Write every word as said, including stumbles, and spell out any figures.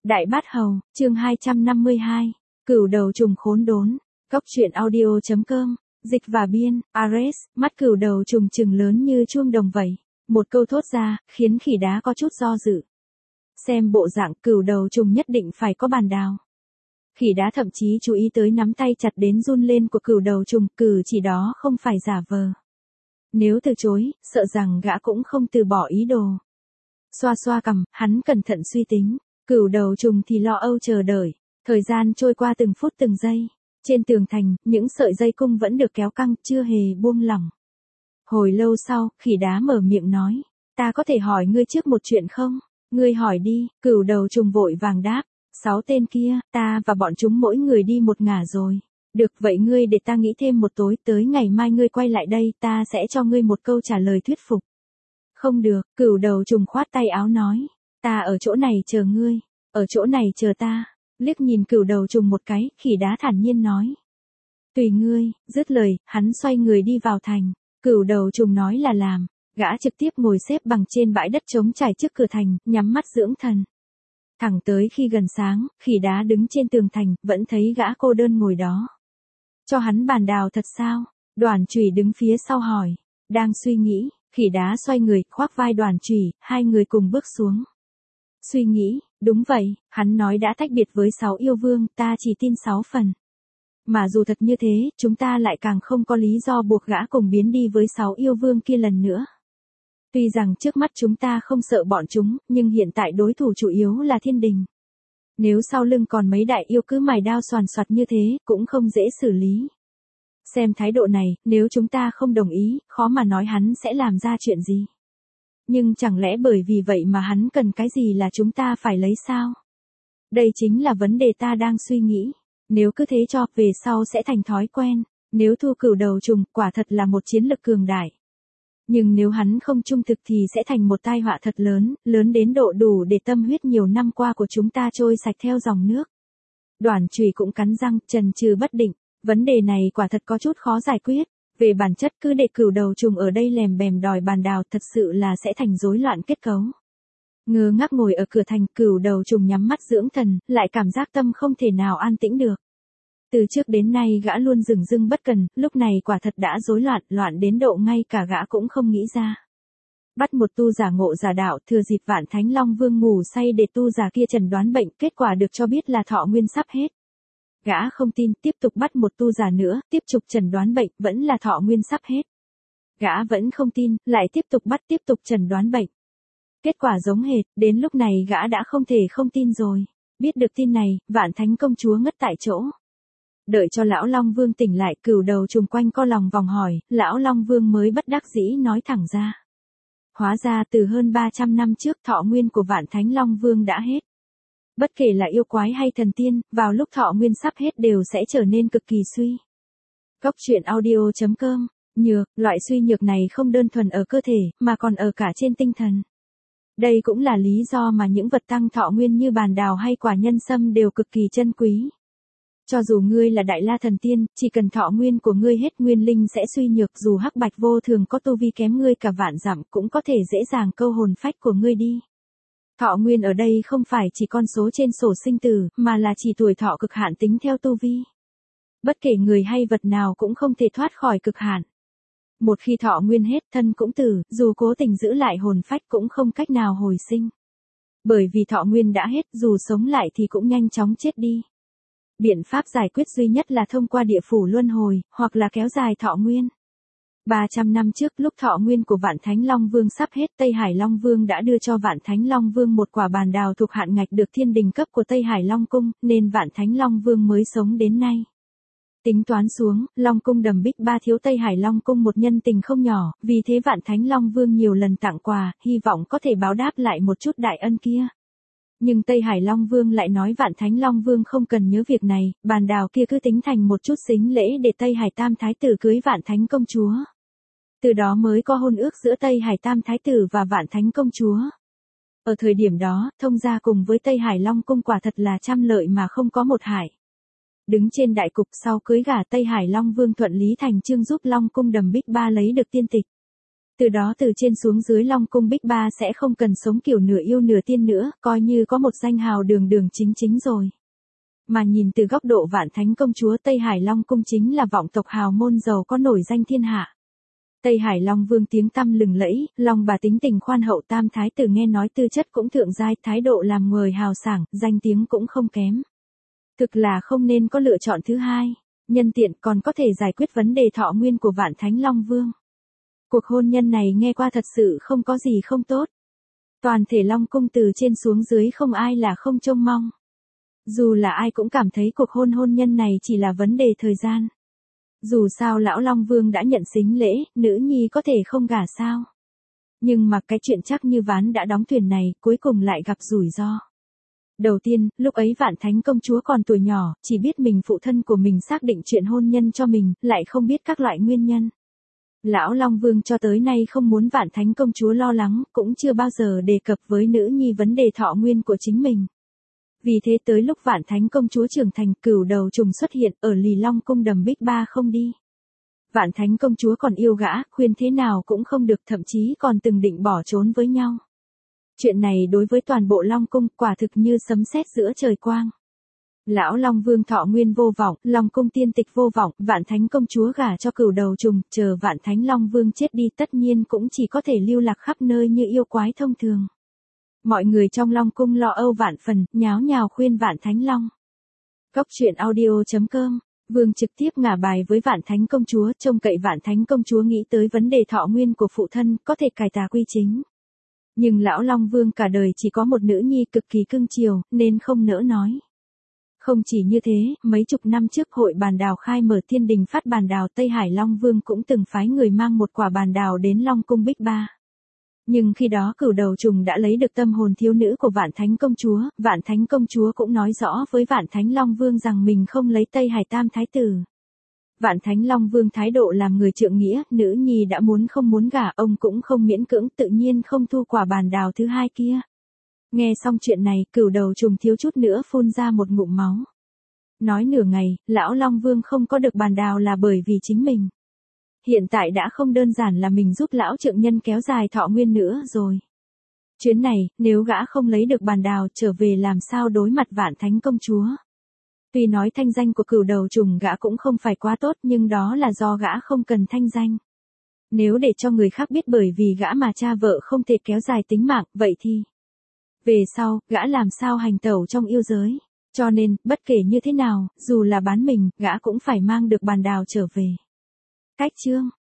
Đại Bát Hầu, chương hai trăm năm mươi hai, Cửu đầu trùng khốn đốn, Cóc truyện audio chấm com, dịch và biên, Ares, mắt cửu đầu trùng trừng lớn như chuông đồng vậy. Một câu thốt ra, khiến khỉ đá có chút do dự. Xem bộ dạng cửu đầu trùng nhất định phải có bàn đào. Khỉ đá thậm chí chú ý tới nắm tay chặt đến run lên của cửu đầu trùng, cử chỉ đó không phải giả vờ. Nếu từ chối, sợ rằng gã cũng không từ bỏ ý đồ. Xoa xoa cằm, hắn cẩn thận suy tính. Cửu đầu trùng thì lo âu chờ đợi. Thời gian trôi qua từng phút từng giây. Trên tường thành, những sợi dây cung vẫn được kéo căng, chưa hề buông lỏng. Hồi lâu sau, khỉ đá mở miệng nói. Ta có thể hỏi ngươi trước một chuyện không? Ngươi hỏi đi, cửu đầu trùng vội vàng đáp. Sáu tên kia, ta và bọn chúng mỗi người đi một ngả rồi. Được vậy ngươi để ta nghĩ thêm một tối, tới ngày mai ngươi quay lại đây, ta sẽ cho ngươi một câu trả lời thuyết phục. Không được, cửu đầu trùng khoát tay áo nói. Ta ở chỗ này chờ ngươi, ở chỗ này chờ ta. Liếc nhìn cửu đầu trùng một cái, khỉ đá thản nhiên nói. Tùy ngươi, dứt lời, hắn xoay người đi vào thành. Cửu đầu trùng nói là làm, gã trực tiếp ngồi xếp bằng trên bãi đất trống trải trước cửa thành, nhắm mắt dưỡng thần. Thẳng tới khi gần sáng, khỉ đá đứng trên tường thành, vẫn thấy gã cô đơn ngồi đó. Cho hắn bàn đào thật sao? Đoàn chùy đứng phía sau hỏi. Đang suy nghĩ, khỉ đá xoay người, khoác vai đoàn chùy, hai người cùng bước xuống. Suy nghĩ, đúng vậy, hắn nói đã tách biệt với sáu yêu vương, ta chỉ tin sáu phần. Mà dù thật như thế, chúng ta lại càng không có lý do buộc gã cùng biến đi với sáu yêu vương kia lần nữa. Tuy rằng trước mắt chúng ta không sợ bọn chúng, nhưng hiện tại đối thủ chủ yếu là thiên đình. Nếu sau lưng còn mấy đại yêu cứ mài đao xoàn xoạt như thế, cũng không dễ xử lý. Xem thái độ này, nếu chúng ta không đồng ý, khó mà nói hắn sẽ làm ra chuyện gì. Nhưng chẳng lẽ bởi vì vậy mà hắn cần cái gì là chúng ta phải lấy sao? Đây chính là vấn đề ta đang suy nghĩ. Nếu cứ thế cho, về sau sẽ thành thói quen. Nếu thu cửu đầu trùng, quả thật là một chiến lực cường đại. Nhưng nếu hắn không trung thực thì sẽ thành một tai họa thật lớn, lớn đến độ đủ để tâm huyết nhiều năm qua của chúng ta trôi sạch theo dòng nước. Đoàn chùy cũng cắn răng, chần chừ bất định. Vấn đề này quả thật có chút khó giải quyết. Về bản chất cứ để cửu đầu trùng ở đây lèm bèm đòi bàn đào thật sự là sẽ thành rối loạn kết cấu. Ngơ ngác ngồi ở cửa thành, cửu đầu trùng nhắm mắt dưỡng thần, lại cảm giác tâm không thể nào an tĩnh được. Từ trước đến nay gã luôn dửng dưng bất cần, lúc này quả thật đã rối loạn, loạn đến độ ngay cả gã cũng không nghĩ ra. Bắt một tu giả ngộ giả đạo, thừa dịp Vạn Thánh Long Vương ngủ say để tu giả kia chẩn đoán bệnh, kết quả được cho biết là thọ nguyên sắp hết. Gã không tin, tiếp tục bắt một tu giả nữa, tiếp tục chẩn đoán bệnh, vẫn là thọ nguyên sắp hết. Gã vẫn không tin, lại tiếp tục bắt, tiếp tục chẩn đoán bệnh. Kết quả giống hệt, đến lúc này gã đã không thể không tin rồi. Biết được tin này, Vạn Thánh công chúa ngất tại chỗ. Đợi cho lão Long Vương tỉnh lại, cửu đầu trùng quanh co lòng vòng hỏi, lão Long Vương mới bất đắc dĩ nói thẳng ra. Hóa ra từ hơn ba trăm năm trước thọ nguyên của Vạn Thánh Long Vương đã hết. Bất kể là yêu quái hay thần tiên, vào lúc thọ nguyên sắp hết đều sẽ trở nên cực kỳ suy. Cóc truyện audio chấm com, nhược, loại suy nhược này không đơn thuần ở cơ thể, mà còn ở cả trên tinh thần. Đây cũng là lý do mà những vật tăng thọ nguyên như bàn đào hay quả nhân sâm đều cực kỳ chân quý. Cho dù ngươi là đại la thần tiên, chỉ cần thọ nguyên của ngươi hết nguyên linh sẽ suy nhược, dù hắc bạch vô thường có tu vi kém ngươi cả vạn dặm cũng có thể dễ dàng câu hồn phách của ngươi đi. Thọ nguyên ở đây không phải chỉ con số trên sổ sinh tử, mà là chỉ tuổi thọ cực hạn tính theo tu vi. Bất kể người hay vật nào cũng không thể thoát khỏi cực hạn. Một khi thọ nguyên hết, thân cũng tử, dù cố tình giữ lại hồn phách cũng không cách nào hồi sinh. Bởi vì thọ nguyên đã hết, dù sống lại thì cũng nhanh chóng chết đi. Biện pháp giải quyết duy nhất là thông qua địa phủ luân hồi, hoặc là kéo dài thọ nguyên. ba trăm năm trước lúc thọ nguyên của Vạn Thánh Long Vương sắp hết, Tây Hải Long Vương đã đưa cho Vạn Thánh Long Vương một quả bàn đào thuộc hạn ngạch được thiên đình cấp của Tây Hải Long Cung, nên Vạn Thánh Long Vương mới sống đến nay. Tính toán xuống, Long Cung đầm Bích Ba thiếu Tây Hải Long Cung một nhân tình không nhỏ, vì thế Vạn Thánh Long Vương nhiều lần tặng quà, hy vọng có thể báo đáp lại một chút đại ân kia. Nhưng Tây Hải Long Vương lại nói Vạn Thánh Long Vương không cần nhớ việc này, bàn đào kia cứ tính thành một chút sính lễ để Tây Hải Tam Thái Tử cưới Vạn Thánh Công Chúa. Từ đó mới có hôn ước giữa Tây Hải Tam Thái Tử và Vạn Thánh Công Chúa. Ở thời điểm đó, thông gia cùng với Tây Hải Long Cung quả thật là trăm lợi mà không có một hại. Đứng trên đại cục sau cưới gả Tây Hải Long Vương thuận lý thành chương giúp Long Cung đầm Bích Ba lấy được tiên tịch. Từ đó từ trên xuống dưới Long Cung Bích Ba sẽ không cần sống kiểu nửa yêu nửa tiên nữa, coi như có một danh hào đường đường chính chính rồi. Mà nhìn từ góc độ Vạn Thánh công chúa Tây Hải Long Cung chính là vọng tộc hào môn giàu có nổi danh thiên hạ. Tây Hải Long Vương tiếng tăm lừng lẫy, Long bà tính tình khoan hậu tam thái tử nghe nói tư chất cũng thượng giai, thái độ làm người hào sảng, danh tiếng cũng không kém. Thực là không nên có lựa chọn thứ hai, nhân tiện còn có thể giải quyết vấn đề thọ nguyên của Vạn Thánh Long Vương. Cuộc hôn nhân này nghe qua thật sự không có gì không tốt. Toàn thể Long Cung từ trên xuống dưới không ai là không trông mong. Dù là ai cũng cảm thấy cuộc hôn hôn nhân này chỉ là vấn đề thời gian. Dù sao lão Long Vương đã nhận sính lễ, nữ nhi có thể không gả sao. Nhưng mà cái chuyện chắc như ván đã đóng thuyền này, cuối cùng lại gặp rủi ro. Đầu tiên, lúc ấy Vạn Thánh công chúa còn tuổi nhỏ, chỉ biết mình phụ thân của mình xác định chuyện hôn nhân cho mình, lại không biết các loại nguyên nhân. Lão Long Vương cho tới nay không muốn Vạn Thánh công chúa lo lắng, cũng chưa bao giờ đề cập với nữ nhi vấn đề thọ nguyên của chính mình. Vì thế tới lúc Vạn Thánh công chúa trưởng thành, cửu đầu trùng xuất hiện ở Lì Long Cung đầm Bích Ba không đi. Vạn Thánh công chúa còn yêu gã, khuyên thế nào cũng không được, thậm chí còn từng định bỏ trốn với nhau. Chuyện này đối với toàn bộ Long Cung quả thực như sấm sét giữa trời quang. Lão Long Vương thọ nguyên vô vọng, Long Cung tiên tịch vô vọng, Vạn Thánh công chúa gả cho cửu đầu trùng, chờ Vạn Thánh Long Vương chết đi tất nhiên cũng chỉ có thể lưu lạc khắp nơi như yêu quái thông thường. Mọi người trong Long Cung lo âu vạn phần, nháo nhào khuyên Vạn Thánh Long. Góc truyện audio chấm com, Vương trực tiếp ngả bài với Vạn Thánh công chúa, trông cậy Vạn Thánh công chúa nghĩ tới vấn đề thọ nguyên của phụ thân, có thể cải tà quy chính. Nhưng lão Long Vương cả đời chỉ có một nữ nhi cực kỳ cưng chiều, nên không nỡ nói. Không chỉ như thế, mấy chục năm trước hội bàn đào khai mở thiên đình phát bàn đào, Tây Hải Long Vương cũng từng phái người mang một quả bàn đào đến Long Cung Bích Ba. Nhưng khi đó cửu đầu trùng đã lấy được tâm hồn thiếu nữ của Vạn Thánh công chúa, Vạn Thánh công chúa cũng nói rõ với Vạn Thánh Long Vương rằng mình không lấy Tây Hải Tam Thái tử. Vạn Thánh Long Vương thái độ làm người trượng nghĩa, nữ nhi đã muốn không muốn gả, ông cũng không miễn cưỡng, tự nhiên không thu quả bàn đào thứ hai kia. Nghe xong chuyện này, cửu đầu trùng thiếu chút nữa phun ra một ngụm máu. Nói nửa ngày, lão Long Vương không có được bàn đào là bởi vì chính mình. Hiện tại đã không đơn giản là mình giúp lão trượng nhân kéo dài thọ nguyên nữa rồi. Chuyến này, nếu gã không lấy được bàn đào trở về làm sao đối mặt Vạn Thánh công chúa. Tuy nói thanh danh của cửu đầu trùng gã cũng không phải quá tốt, nhưng đó là do gã không cần thanh danh. Nếu để cho người khác biết bởi vì gã mà cha vợ không thể kéo dài tính mạng, vậy thì về sau, gã làm sao hành tẩu trong yêu giới. Cho nên, bất kể như thế nào, dù là bán mình, gã cũng phải mang được bàn đào trở về. Cách chương